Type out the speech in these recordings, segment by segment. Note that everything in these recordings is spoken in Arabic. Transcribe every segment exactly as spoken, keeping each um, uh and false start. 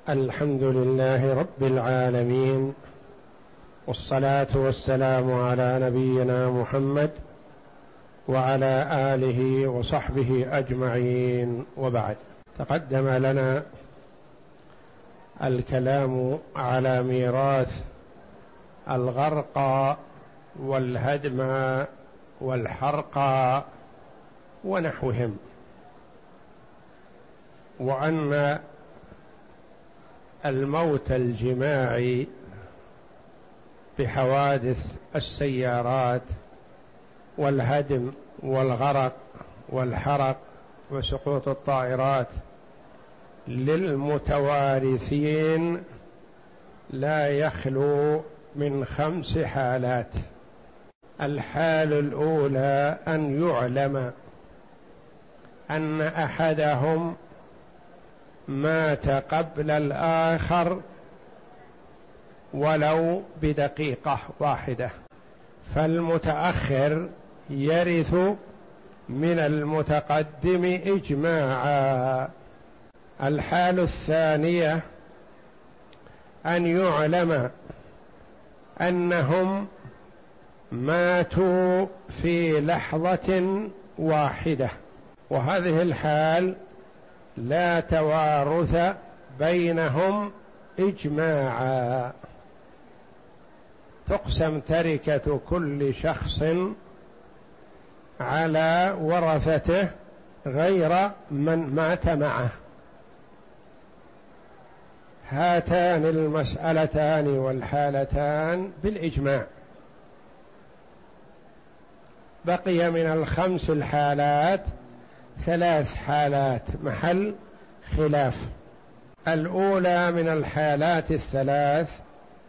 الحمد لله رب العالمين، والصلاة والسلام على نبينا محمد وعلى آله وصحبه أجمعين، وبعد. تقدم لنا الكلام على ميراث الغرق والهدم والحرق ونحوهم، وأن الموت الجماعي بحوادث السيارات والهدم والغرق والحرق وسقوط الطائرات للمتوارثين لا يخلو من خمس حالات. الحال الأولى أن يعلم أن أحدهم مات قبل الآخر ولو بدقيقة واحدة، فالمتأخر يرث من المتقدم إجماعا. الحال الثانية أن يعلم أنهم ماتوا في لحظة واحدة، وهذه الحال لا توارث بينهم إجماعا، تقسم تركة كل شخص على ورثته غير من مات معه. هاتان المسألتان والحالتان بالإجماع. بقي من الخمس الحالات ثلاث حالات محل خلاف. الأولى من الحالات الثلاث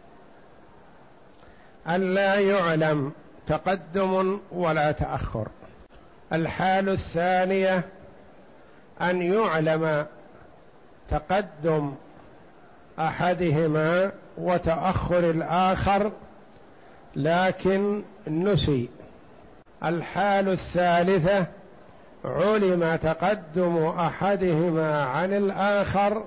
أن لا يعلم تقدم ولا تأخر. الحال الثانية أن يعلم تقدم أحدهما وتأخر الآخر لكن نسي. الحال الثالثة علم تقدم أحدهما عن الآخر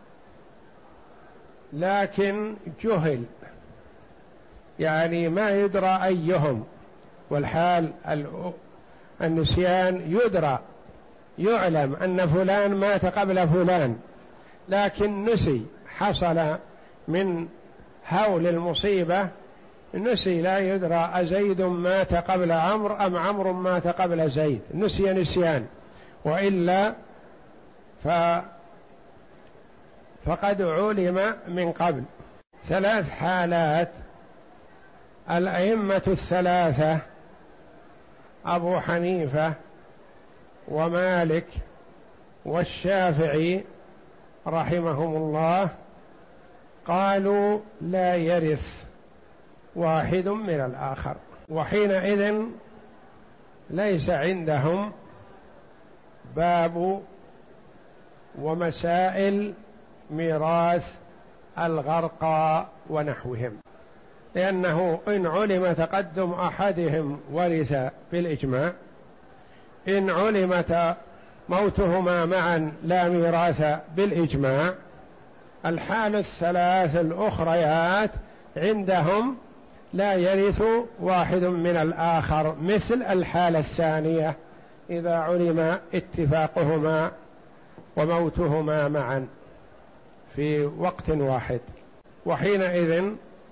لكن جهل، يعني ما يدرى أيهم. والحال النسيان يدرى، يعلم أن فلان مات قبل فلان لكن نسي، حصل من هول المصيبة نسي، لا يدرى أزيد مات قبل عمرو أم عمرو مات قبل زيد، نسي نسيان، وإلا ف... فقد علم من قبل. ثلاث حالات. الأئمة الثلاثة أبو حنيفة ومالك والشافعي رحمهم الله قالوا لا يرث واحد من الآخر، وحينئذ ليس عندهم باب ومسائل ميراث الغرقى ونحوهم، لأنه إن علم تقدم أحدهم ورث بالإجماع، إن علم موتهما معا لا ميراث بالإجماع. الحال الثلاث الأخريات عندهم لا يرث واحد من الآخر، مثل الحالة الثانية إذا علم اتفاقهما وموتهما معا في وقت واحد، وحينئذ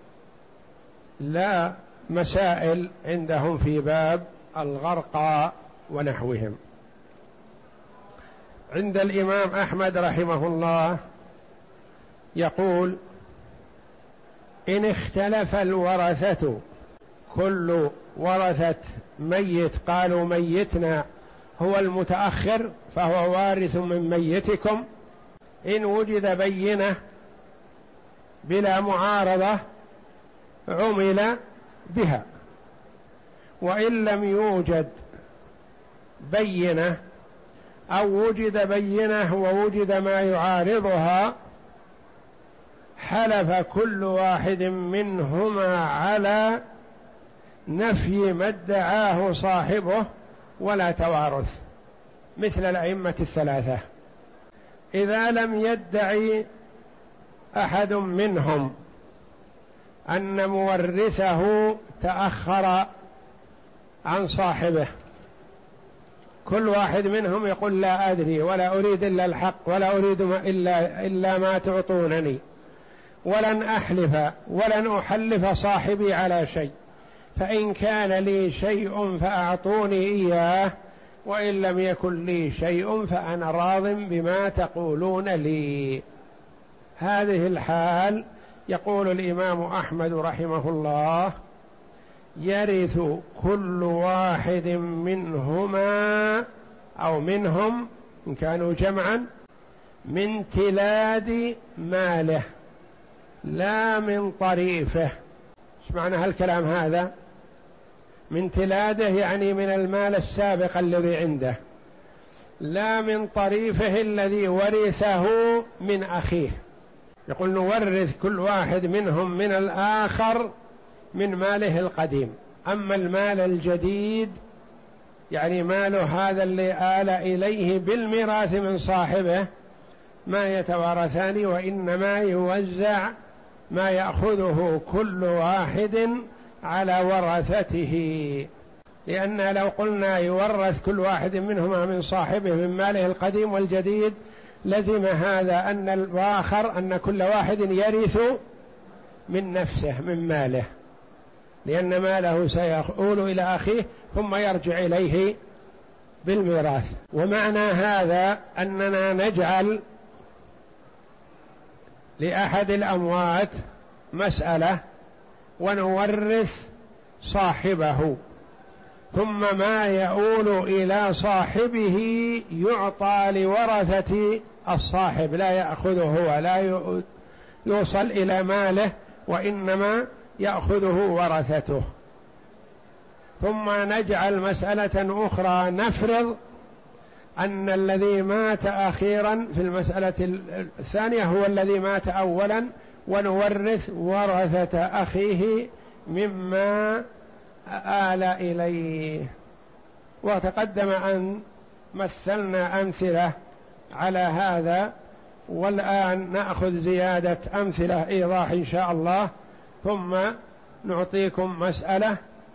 لا مسائل عندهم في باب الغرقى ونحوهم. عند الإمام أحمد رحمه الله يقول: إن اختلف الورثة، كل ورثة ميت قالوا ميتنا هو المتأخر فهو وارث من ميتكم، إن وجد بينة بلا معارضة عمل بها، وإن لم يوجد بينة أو وجد بينة ووجد ما يعارضها حلف كل واحد منهما على نفي ما ادعاه صاحبه ولا توارث، مثل الأئمة الثلاثة. إذا لم يدعي أحد منهم أن مورثه تأخر عن صاحبه، كل واحد منهم يقول لا أدري ولا أريد إلا الحق ولا أريد ما إلا, إلا ما تعطونني، ولن أحلف ولن أحلف صاحبي على شيء، فإن كان لي شيء فأعطوني إياه، وإن لم يكن لي شيء فأنا راض بما تقولون لي. هذه الحال يقول الإمام أحمد رحمه الله: يرث كل واحد منهما أو منهم إن كانوا جمعا من تلاد ماله لا من طريفه. ايش معنى هالكلام هذا؟ من تلاده يعني من المال السابق الذي عنده، لا من طريفه الذي ورثه من أخيه. يقول نورث كل واحد منهم من الآخر من ماله القديم، أما المال الجديد يعني ماله هذا اللي آل إليه بالميراث من صاحبه ما يتوارثان، وإنما يوزع ما يأخذه كل واحد على ورثته. لأن لو قلنا يورث كل واحد منهما من صاحبه من ماله القديم والجديد لزم هذا أن الآخر أن كل واحد يرث من نفسه من ماله، لأن ماله سيؤول إلى أخيه ثم يرجع إليه بالميراث. ومعنى هذا أننا نجعل لأحد الأموات مسألة ونورث صاحبه، ثم ما يؤول إلى صاحبه يعطى لورثة الصاحب، لا يأخذه ولا يوصل إلى ماله، وإنما يأخذه ورثته. ثم نجعل مسألة أخرى، نفرض أن الذي مات أخيرا في المسألة الثانية هو الذي مات أولا، ونورث ورثة أخيه مما آل إليه. وتقدم أن مثلنا أمثلة على هذا، والآن نأخذ زيادة أمثلة إيضاح إن شاء الله، ثم نعطيكم مسألة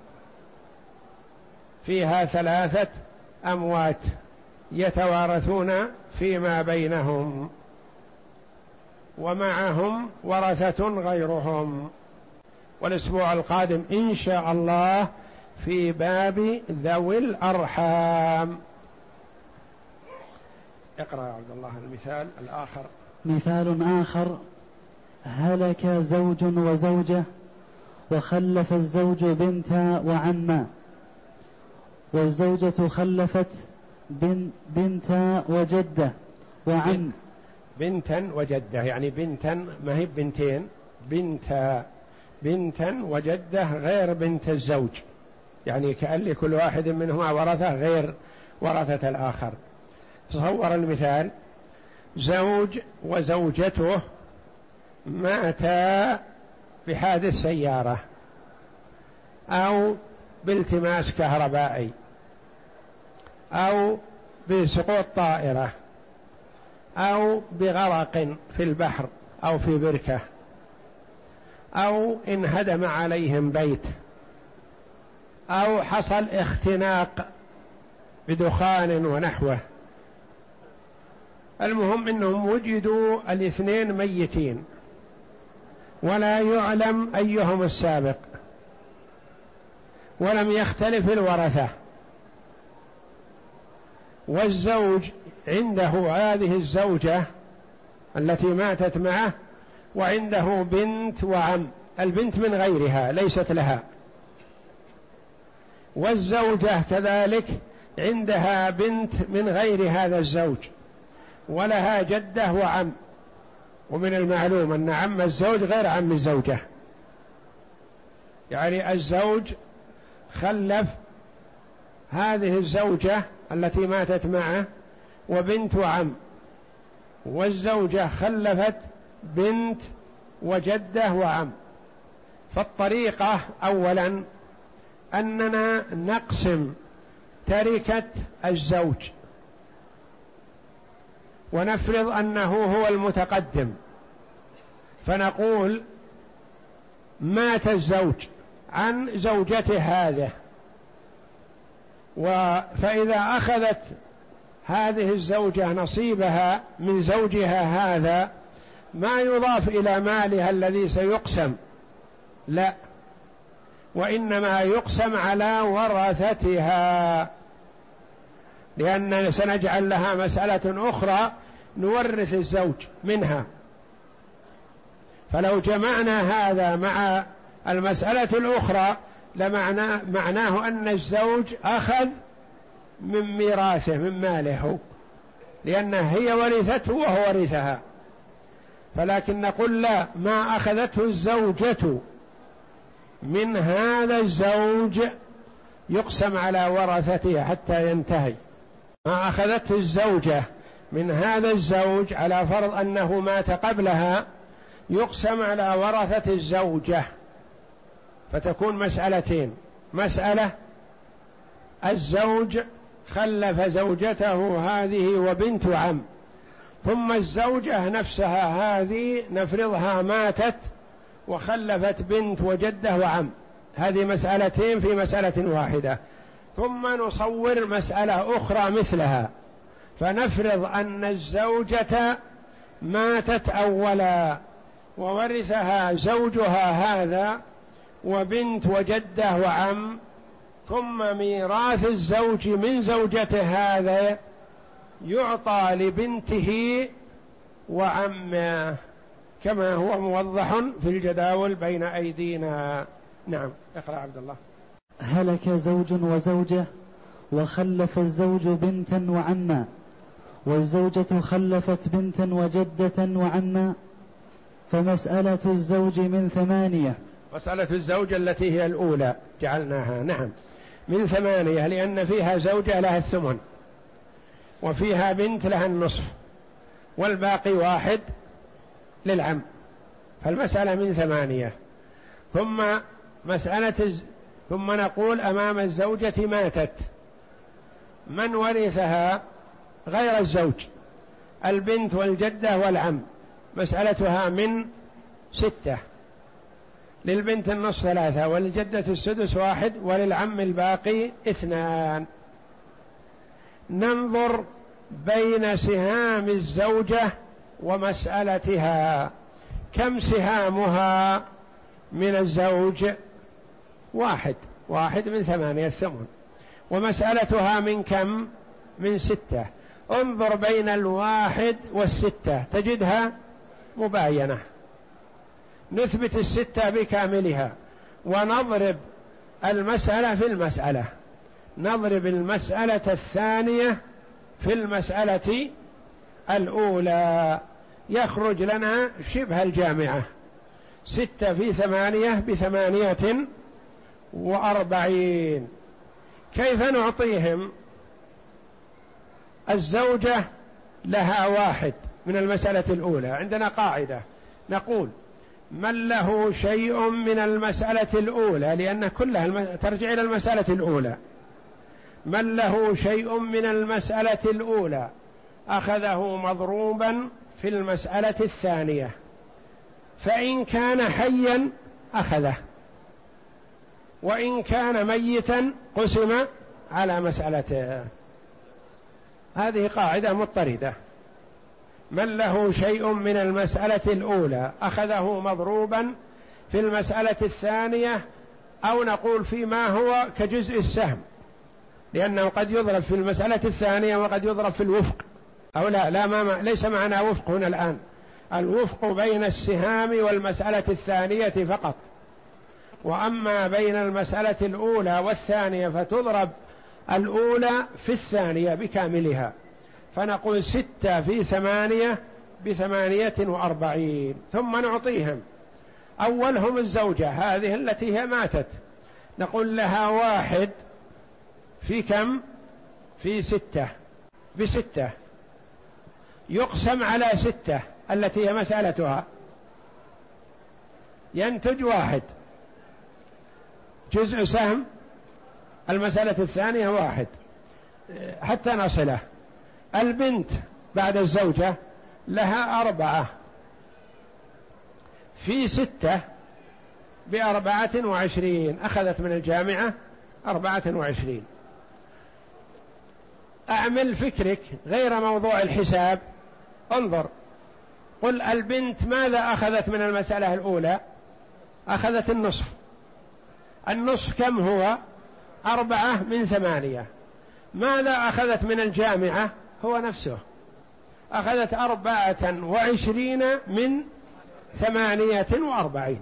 فيها ثلاثة أموات يتوارثون فيما بينهم ومعهم ورثة غيرهم. والأسبوع القادم إن شاء الله في باب ذوي الأرحام. اقرأ يا عبد الله المثال الآخر. مثال آخر: هلك زوج وزوجة وخلف الزوج بنتا وعما، والزوجة خلفت بن بنتا وجدة وعم. بنتا وجدة يعني بنتا ما هي بنتين، بنتا بنتا وجدة غير بنت الزوج، يعني كأن لكل واحد منهما ورثة غير ورثة الآخر. تصور المثال: زوج وزوجته ماتا بحادث سيارة أو بالتماس كهربائي أو بسقوط طائرة أو بغرق في البحر أو في بركة أو انهدم عليهم بيت أو حصل اختناق بدخان ونحوه. المهم أنهم وجدوا الاثنين ميتين ولا يعلم أيهم السابق، ولم يختلف الورثة، والزوج عنده هذه الزوجة التي ماتت معه وعنده بنت وعم، البنت من غيرها ليست لها، والزوجة كذلك عندها بنت من غير هذا الزوج ولها جدة وعم. ومن المعلوم أن عم الزوج غير عم الزوجة، يعني الزوج خلف هذه الزوجة التي ماتت معه وبنت وعم، والزوجة خلفت بنت وجدة وعم. فالطريقة أولا أننا نقسم تركة الزوج ونفرض أنه هو المتقدم، فنقول مات الزوج عن زوجته هذه، فإذا أخذت هذه الزوجة نصيبها من زوجها هذا ما يضاف إلى مالها الذي سيقسم، لا، وإنما يقسم على ورثتها، لأننا سنجعل لها مسألة أخرى نورث الزوج منها. فلو جمعنا هذا مع المسألة الأخرى لمعناه معناه أن الزوج أخذ من ميراثه من ماله، لأنها هي ورثته وهو ورثها. فلكن نقول لا، ما أخذته الزوجة من هذا الزوج يقسم على ورثتها حتى ينتهي. ما أخذته الزوجة من هذا الزوج على فرض أنه مات قبلها يقسم على ورثة الزوجة، فتكون مسألتين: مسألة الزوج خلف زوجته هذه وبنت عم، ثم الزوجة نفسها هذه نفرضها ماتت وخلفت بنت وجدة وعم، هذه مسألتين في مسألة واحدة. ثم نصور مسألة أخرى مثلها، فنفرض أن الزوجة ماتت أولا وورثها زوجها هذا وبنت وجدة وعم، ثم ميراث الزوج من زوجته هذا يعطى لبنته وعمه كما هو موضح في الجداول بين أيدينا. نعم، اقرأ عبد الله. هلك زوج وزوجة وخلف الزوج بنتا وعما، والزوجة خلفت بنتا وجدة وعما، فمسألة الزوج من ثمانية. مسألة الزوج التي هي الأولى جعلناها نعم من ثمانية، لأن فيها زوجة لها الثمن وفيها بنت لها النصف والباقي واحد للعم، فالمسألة من ثمانية. ثم مسألة الز... ثم نقول أمام الزوجة ماتت، من ورثها غير الزوج؟ البنت والجدة والعم، مسألتها من ستة، للبنت النصف ثلاثة، وللجدة السدس واحد، وللعم الباقي اثنان. ننظر بين سهام الزوجة ومسألتها، كم سهامها من الزوج؟ واحد، واحد من ثمانية الثمن، ومسألتها من كم؟ من ستة. انظر بين الواحد والستة تجدها مباينة، نثبت الستة بكاملها ونضرب المسألة في المسألة، نضرب المسألة الثانية في المسألة الأولى، يخرج لنا شبه الجامعة، ستة في ثمانية بثمانية وأربعين. كيف نعطيهم؟ الزوجة لها واحد من المسألة الأولى، عندنا قاعدة نقول من له شيء من المسألة الأولى، لأن كلها الم... ترجع إلى المسألة الأولى، من له شيء من المسألة الأولى أخذه مضروبا في المسألة الثانية، فإن كان حيا أخذه، وإن كان ميتا قسم على مسألته. هذه قاعدة مضطردة، من له شيء من المسألة الأولى أخذه مضروبا في المسألة الثانية، أو نقول فيما هو كجزء السهم، لأنه قد يضرب في المسألة الثانية وقد يضرب في الوفق، أو لا لا ما ليس معنا وفق هنا الآن، الوفق بين السهام والمسألة الثانية فقط، وأما بين المسألة الأولى والثانية فتضرب الأولى في الثانية بكاملها، فنقول ستة في ثمانية بثمانية وأربعين. ثم نعطيهم أولهم الزوجة هذه التي هي ماتت، نقول لها واحد في كم؟ في ستة، بستة، يقسم على ستة التي هي مسألتها، ينتج واحد، جزء سهم المسألة الثانية واحد حتى نصله. البنت بعد الزوجة لها أربعة، في ستة بأربعة وعشرين، أخذت من الجامعة أربعة وعشرين. أعمل فكرك غير موضوع الحساب، انظر قل البنت ماذا أخذت من المسألة الأولى؟ أخذت النصف. النصف كم هو؟ أربعة من ثمانية. ماذا أخذت من الجامعة؟ هو نفسه، أخذت أربعة وعشرين من ثمانية وأربعين.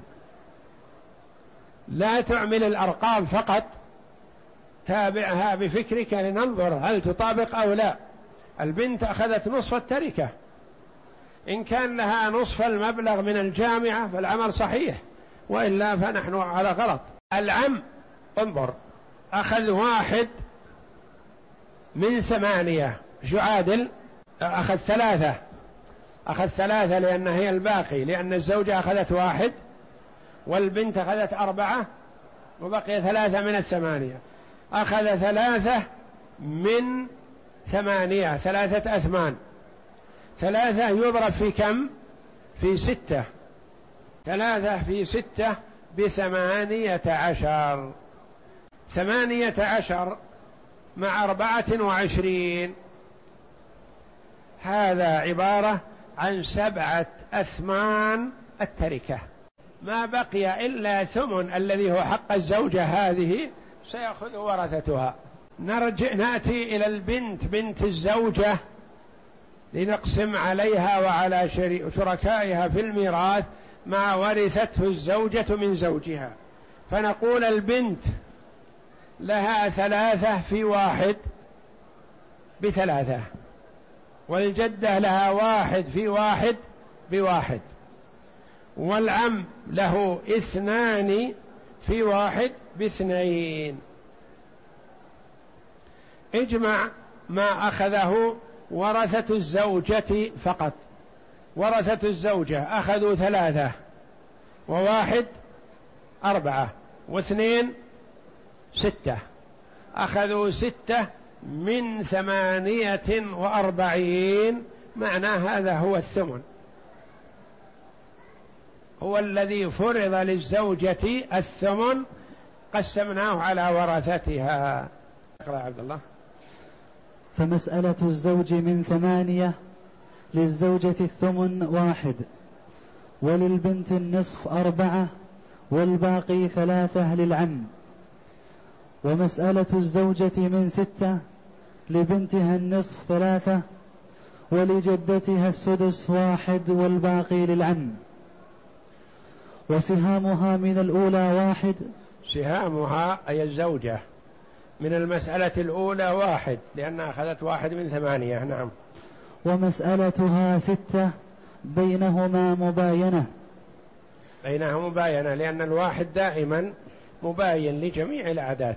لا تعمل الأرقام فقط، تابعها بفكرك لننظر هل تطابق أو لا. البنت أخذت نصف التركة، إن كان لها نصف المبلغ من الجامعة فالعمل صحيح، وإلا فنحن على غلط. العم انظر أخذ واحد من ثمانية، شو عادل؟ أخذ ثلاثة، أخذ ثلاثة لأن هي الباقي، لأن الزوجة أخذت واحد والبنت أخذت أربعة وبقي ثلاثة من الثمانية. أخذ ثلاثة من ثمانية، ثلاثة أثمان. ثلاثة يضرب في كم؟ في ستة. ثلاثة في ستة بثمانية عشر. ثمانية عشر مع أربعة وعشرين، هذا عبارة عن سبعة أثمان التركة. ما بقي إلا ثمن الذي هو حق الزوجة، هذه سيأخذ ورثتها. نرجع نأتي إلى البنت بنت الزوجة لنقسم عليها وعلى شركائها في الميراث ما ورثته الزوجة من زوجها. فنقول البنت لها ثلاثة في واحد بثلاثة، والجدة لها واحد في واحد بواحد، والعم له اثنان في واحد باثنين. اجمع ما أخذه ورثة الزوجة فقط. ورثة الزوجة أخذوا ثلاثة وواحد أربعة واثنين ستة، أخذوا ستة من ثمانية وأربعين. معنى هذا هو الثمن، هو الذي فرض للزوجة الثمن، قسمناه على ورثتها. اقرأ عبد الله. فمسألة الزوج من ثمانية للزوجة الثمن واحد، وللبنت النصف أربعة، والباقي ثلاثة للعم. ومسألة الزوجة من ستة لبنتها النصف ثلاثة، ولجدتها السدس واحد، والباقي للعم. وسهامها من الأولى واحد. سهامها أي الزوجة من المسألة الأولى واحد، لأنها أخذت واحد من ثمانية. نعم. ومسألتها ستة بينهما مباينة. بينها مباينة لأن الواحد دائما مباين لجميع الأعداد.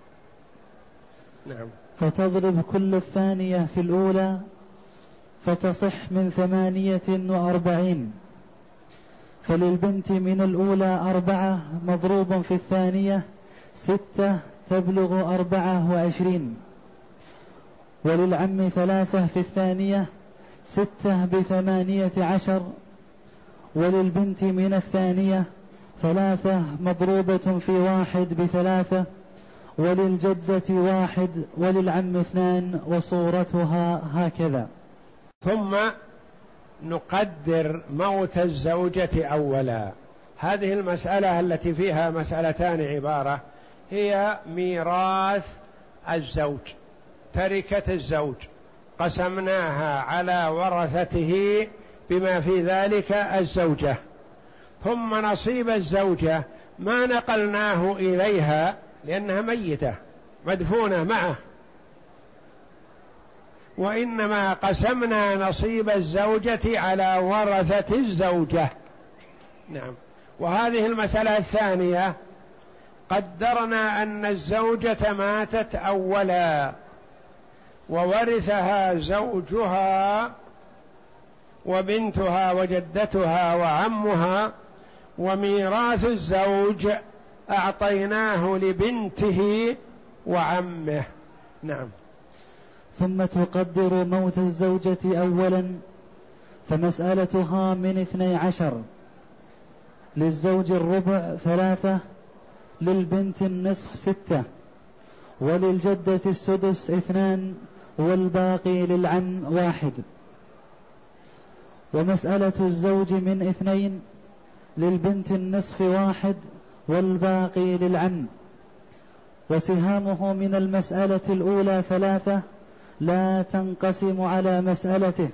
نعم. فتضرب كل الثانية في الأولى فتصح من ثمانية وأربعين. فللبنت من الأولى أربعة مضروب في الثانية ستة تبلغ أربعة وعشرين. وللعم ثلاثة في الثانية ستة بثمانية عشر. وللبنت من الثانية ثلاثة مضروبة في واحد بثلاثة. وللجدة واحد، وللعم اثنان، وصورتها هكذا. ثم نقدر موت الزوجة أولا. هذه المسألة التي فيها مسألتان عبارة هي ميراث الزوج، تركة الزوج، قسمناها على ورثته بما في ذلك الزوجة. ثم نصيب الزوجة ما نقلناه إليها لأنها ميتة مدفونة معه، وإنما قسمنا نصيب الزوجة على ورثة الزوجة. نعم. وهذه المسألة الثانية قدرنا أن الزوجة ماتت أولا وورثها زوجها وبنتها وجدتها وعمها، وميراث الزوج أعطيناه لبنته وعمه. نعم. ثم تقدر موت الزوجة أولا، فمسألتها من اثني عشر، للزوج الربع ثلاثة، للبنت النصف ستة، وللجدة السدس اثنان، والباقي للعم واحد. ومسألة الزوج من اثنين، للبنت النصف واحد، والباقي للعم. وسهامه من المسألة الأولى ثلاثة، لا تنقسم على مسألته.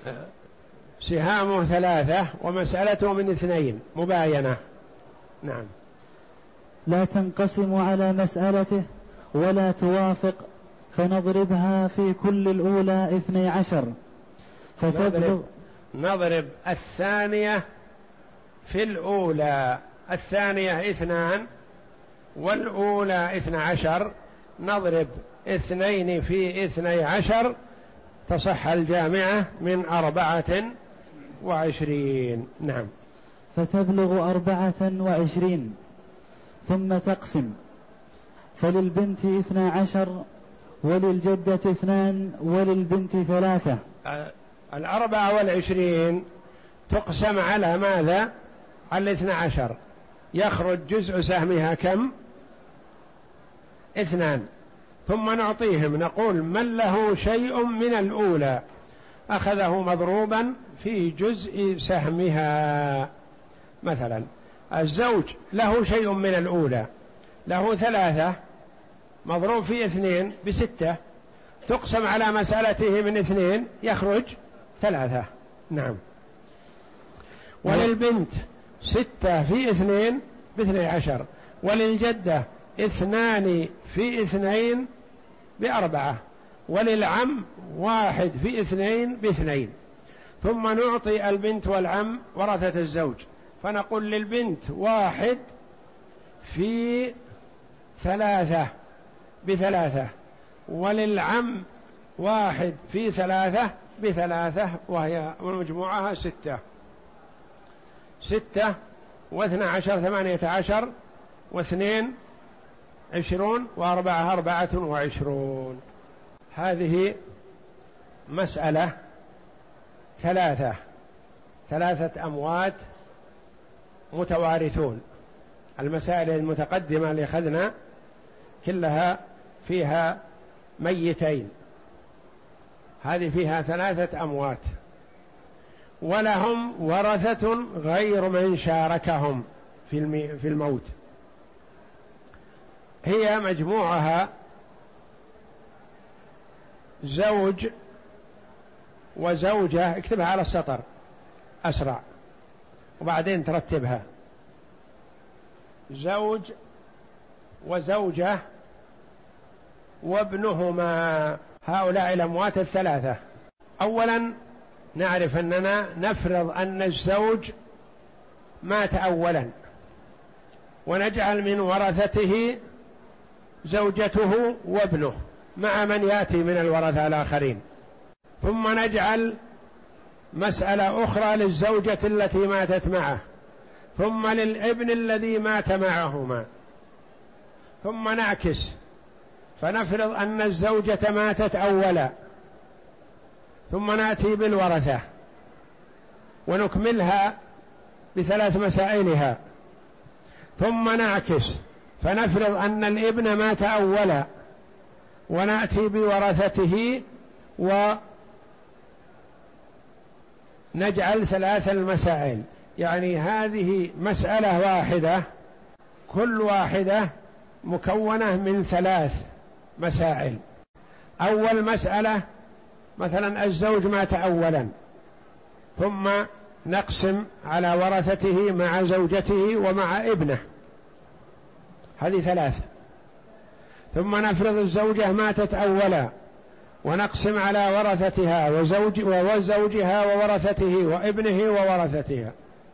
سهامه ثلاثة ومسألته من اثنين مباينة. نعم. لا تنقسم على مسألته ولا توافق، فنضربها في كل الأولى اثني عشر فتبلغ. نضرب, نضرب الثانية في الأولى، الثانية اثنان والأولى اثنى عشر، نضرب اثنين في اثني عشر تصح الجامعة من أربعة وعشرين. نعم. فتبلغ أربعة وعشرين. ثم تقسم، فللبنت اثنى عشر، وللجدة اثنان، وللبنت ثلاثة. الأربعة والعشرين تقسم على ماذا؟ على الاثنى عشر، يخرج جزء سهمها كم؟ اثنان. ثم نعطيهم نقول من له شيء من الأولى أخذه مضروبا في جزء سهمها. مثلا الزوج له شيء من الأولى، له ثلاثة مضروب في اثنين بستة، تقسم على مسألته من اثنين يخرج ثلاثة. نعم. وللبنت ستة في اثنين باثني عشر، وللجدة اثنان في اثنين بأربعة، وللعم واحد في اثنين باثنين. ثم نعطي البنت والعم ورثة الزوج، فنقول للبنت واحد في ثلاثة بثلاثة، وللعم واحد في ثلاثة بثلاثة، وهي مجموعها ستة. ستة واثنى عشر ثمانية عشر، واثنين عشرون، وأربعة أربعة وعشرون. هذه مسألة ثلاثة، ثلاثة أموات متوارثون. المسائل المتقدمة اللي أخذنا كلها فيها ميتين، هذه فيها ثلاثة أموات ولهم ورثة غير من شاركهم في الموت. هي مجموعها زوج وزوجة، اكتبها على السطر أسرع وبعدين ترتبها. زوج وزوجة وابنهما، هؤلاء الأموات الثلاثة. أولا نعرف أننا نفرض أن الزوج مات أولا، ونجعل من ورثته زوجته وابنه مع من يأتي من الورثة الآخرين. ثم نجعل مسألة أخرى للزوجة التي ماتت معه، ثم للابن الذي مات معهما، ثم نعكس فنفرض أن الزوجة ماتت أولا، ثم نأتي بالورثة ونكملها بثلاث مسائلها، ثم نعكس فنفرض أن الابن مات أولا ونأتي بورثته ونجعل ثلاث المسائل. يعني هذه مسألة واحدة، كل واحدة مكونة من ثلاث مسائل. أول مسألة مثلا الزوج مات أولا، ثم نقسم على ورثته مع زوجته ومع ابنه، هذه ثلاثة. ثم نفرض الزوجة ماتت أولا ونقسم على ورثتها وزوج وزوجها وورثته وابنه وورثتها.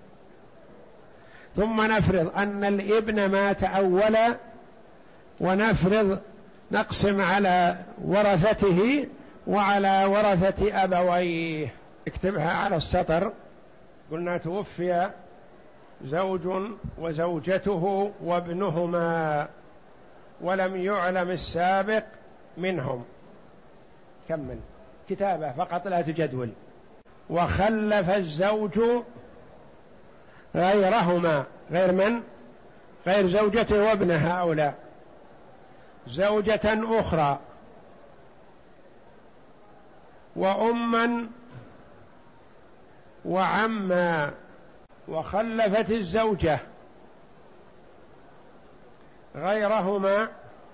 ثم نفرض أن الابن مات أولا ونفرض نقسم على ورثته وعلى ورثة أبويه. اكتبها على السطر. قلنا توفي زوج وزوجته وابنهما ولم يعلم السابق منهم. كمل كتابة فقط لا تجدول. وخلف الزوج غيرهما، غير من؟ غير زوجته وابنها هؤلاء، زوجة أخرى وأما وعما، وخلفت الزوجة غيرهما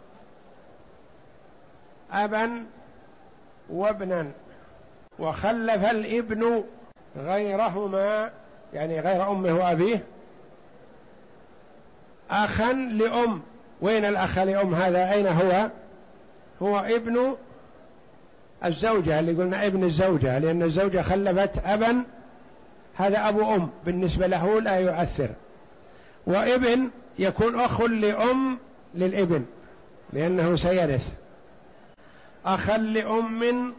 أبا وابنا، وخلف الابن غيرهما يعني غير أمه وأبيه أخا لأم. وين الأخ لأم هذا؟ أين هو؟ هو ابن الزوجة اللي قلنا ابن الزوجة، لأن الزوجة خلفت أبا، هذا أبو أم بالنسبة له لا يؤثر. وابن يكون أخ لأم للابن لأنه سيرث، أخا لأم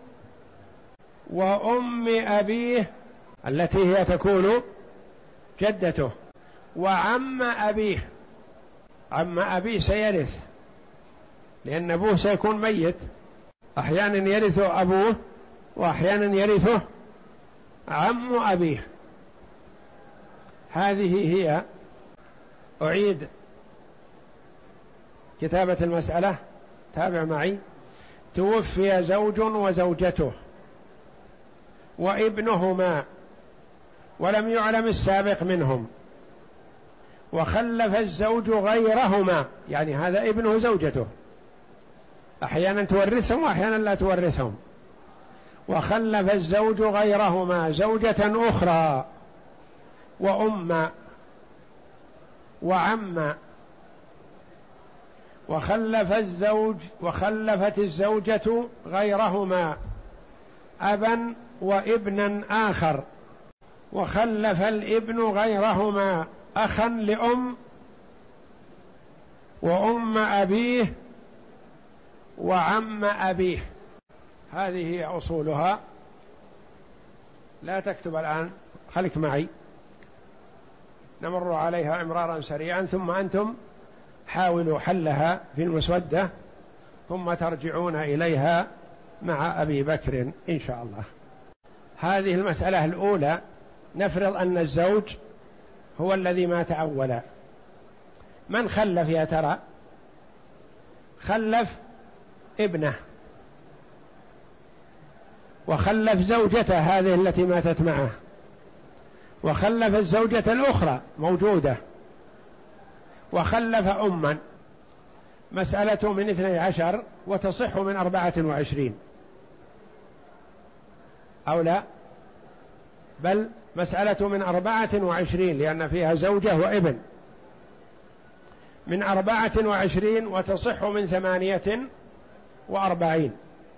وأم أبيه التي هي تكون جدته، وعم أبيه، عم أبيه سيرث لأن أبوه سيكون ميت، أحيانا يرثه أبوه وأحيانا يرثه عم أبيه. هذه هي، أعيد كتابة المسألة، تابع معي. توفي زوج وزوجته وابنهما ولم يعلم السابق منهم، وخلف الزوج غيرهما، يعني هذا ابنه زوجته أحيانا تورثهم وأحيانا لا تورثهم، وخلف الزوج غيرهما زوجة أخرى وأم وعم، وخلف الزوج وخلفت الزوجة غيرهما أبا وابنا آخر، وخلف الابن غيرهما أخا لأم وأم أبيه وعم أبيه. هذه هي أصولها. لا تكتب الآن، خليك معي نمر عليها إمرارا سريعا، ثم أنتم حاولوا حلها في المسودة ثم ترجعون إليها مع أبي بكر إن شاء الله. هذه المسألة الأولى، نفرض أن الزوج هو الذي مات أولا. من خلف يا ترى؟ خلف ابنه وخلف زوجته هذه التي ماتت معه، وخلف الزوجة الأخرى موجودة، وخلف أما. مسألة من اثني عشر وتصح من أربعة وعشرين أو لا؟ بل مسألة من أربعة وعشرين لأن فيها زوجة وابن، من أربعة وعشرين وتصح من ثمانية وأربعين،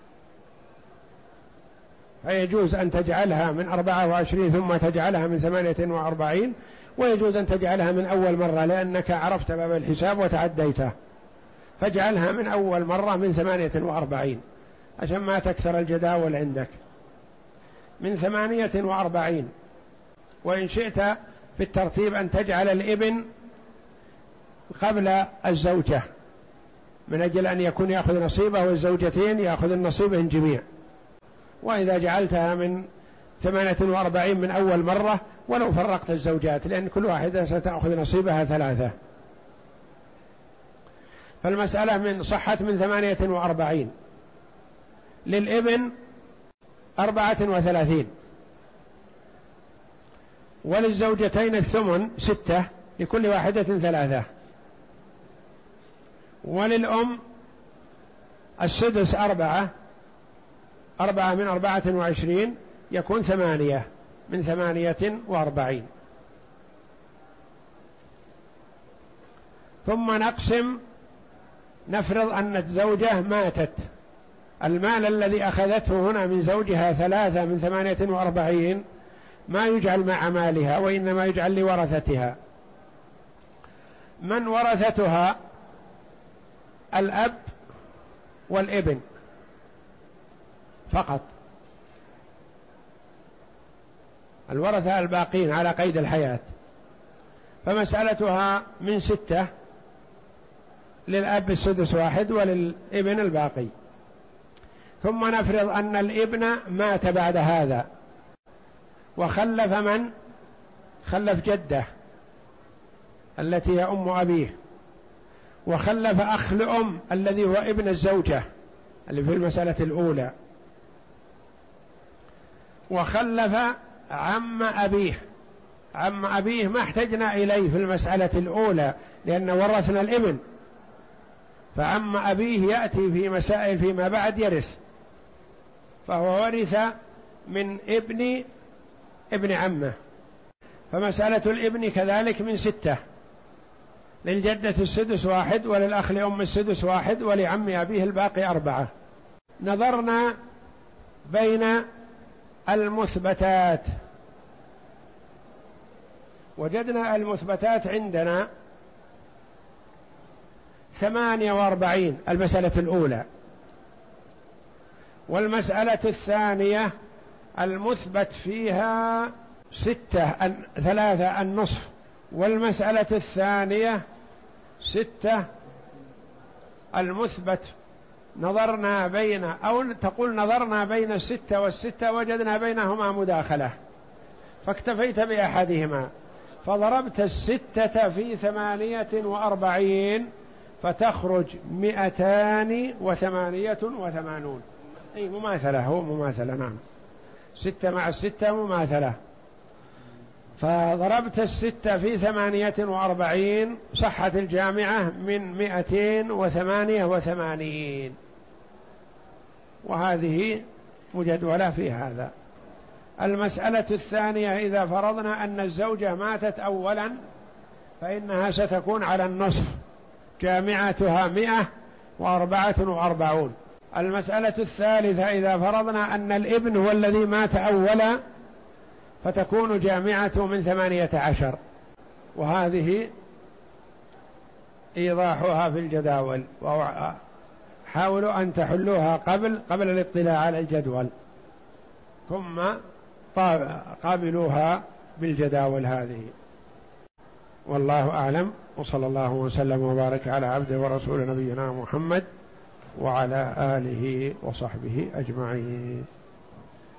فيجوز أن تجعلها من أربعة وعشرين ثم تجعلها من ثمانية وأربعين، ويجوز أن تجعلها من أول مرة لأنك عرفت باب الحساب وتعديته، فاجعلها من أول مرة من ثمانية وأربعين عشان ما تكثر الجداول عندك، من ثمانية وأربعين. وإن شئت في الترتيب أن تجعل الابن قبل الزوجة من أجل أن يكون يأخذ نصيبه والزوجتين يأخذ النصيبهم جميع. وإذا جعلتها من ثمانية وأربعين من أول مرة ولو فرقت الزوجات لأن كل واحدة ستأخذ نصيبها ثلاثة، فالمسألة من صحت من ثمانية وأربعين. للابن أربعة وثلاثين، وللزوجتين الثمن ستة لكل واحدة ثلاثة، وللأم السدس أربعة، أربعة من أربعة وعشرين يكون ثمانية من ثمانية وأربعين. ثم نقسم، نفرض أن الزوجة ماتت، المال الذي أخذته هنا من زوجها ثلاثة من ثمانية وأربعين ما يجعل مع مالها وإنما يجعل لورثتها. من ورثتها؟ الأب والابن فقط، الورثة الباقين على قيد الحياة، فمسألتها من ستة، للأب السدس واحد وللابن الباقي. ثم نفرض أن الابن مات بعد هذا وخلف من؟ خلف جده التي هي أم أبيه، وخلف أخ لأم الذي هو ابن الزوجة اللي في المسألة الأولى، وخلف عم أبيه. عم أبيه ما احتجنا إليه في المسألة الأولى لأن ورثنا الابن، فعم أبيه يأتي في مسائل فيما بعد يرث، فهو ورث من ابن ابن عمه. فمسألة الابن كذلك من ستة، للجدة السدس واحد، وللأخ لأم السدس واحد، ولعم أبيه الباقي أربعة. نظرنا بين المثبتات، وجدنا المثبتات عندنا ثمانية وأربعين المسألة الأولى، والمسألة الثانية المثبت فيها ستة ثلاثة النصف، والمسألة الثانية ستة المثبت. نظرنا بين أو تقول نظرنا بين الستة والستة وجدنا بينهما مداخلة، فاكتفيت بأحدهما، فضربت الستة في ثمانية وأربعين فتخرج مئتان وثمانية وثمانون. أي مماثلة، هو مماثلة، نعم، ستة مع الستة مماثلة. فضربت الستة في ثمانية وأربعين صحت الجامعة من مئتين وثمانية وثمانين، وهذه مجدولة في هذا. المسألة الثانية إذا فرضنا أن الزوجة ماتت أولا فإنها ستكون على النصف، جامعتها مئة وأربعة وأربعون. المسألة الثالثة إذا فرضنا أن الابن هو الذي مات أولا فتكون جامعته من ثمانية عشر، وهذه إيضاحها في الجداول، وحاولوا أن تحلوها قبل قبل الاطلاع على الجدول، ثم قابلوها بالجداول هذه. والله أعلم، وصلى الله وسلم وبارك على عبده ورسول نبينا محمد وعلى آله وصحبه أجمعين.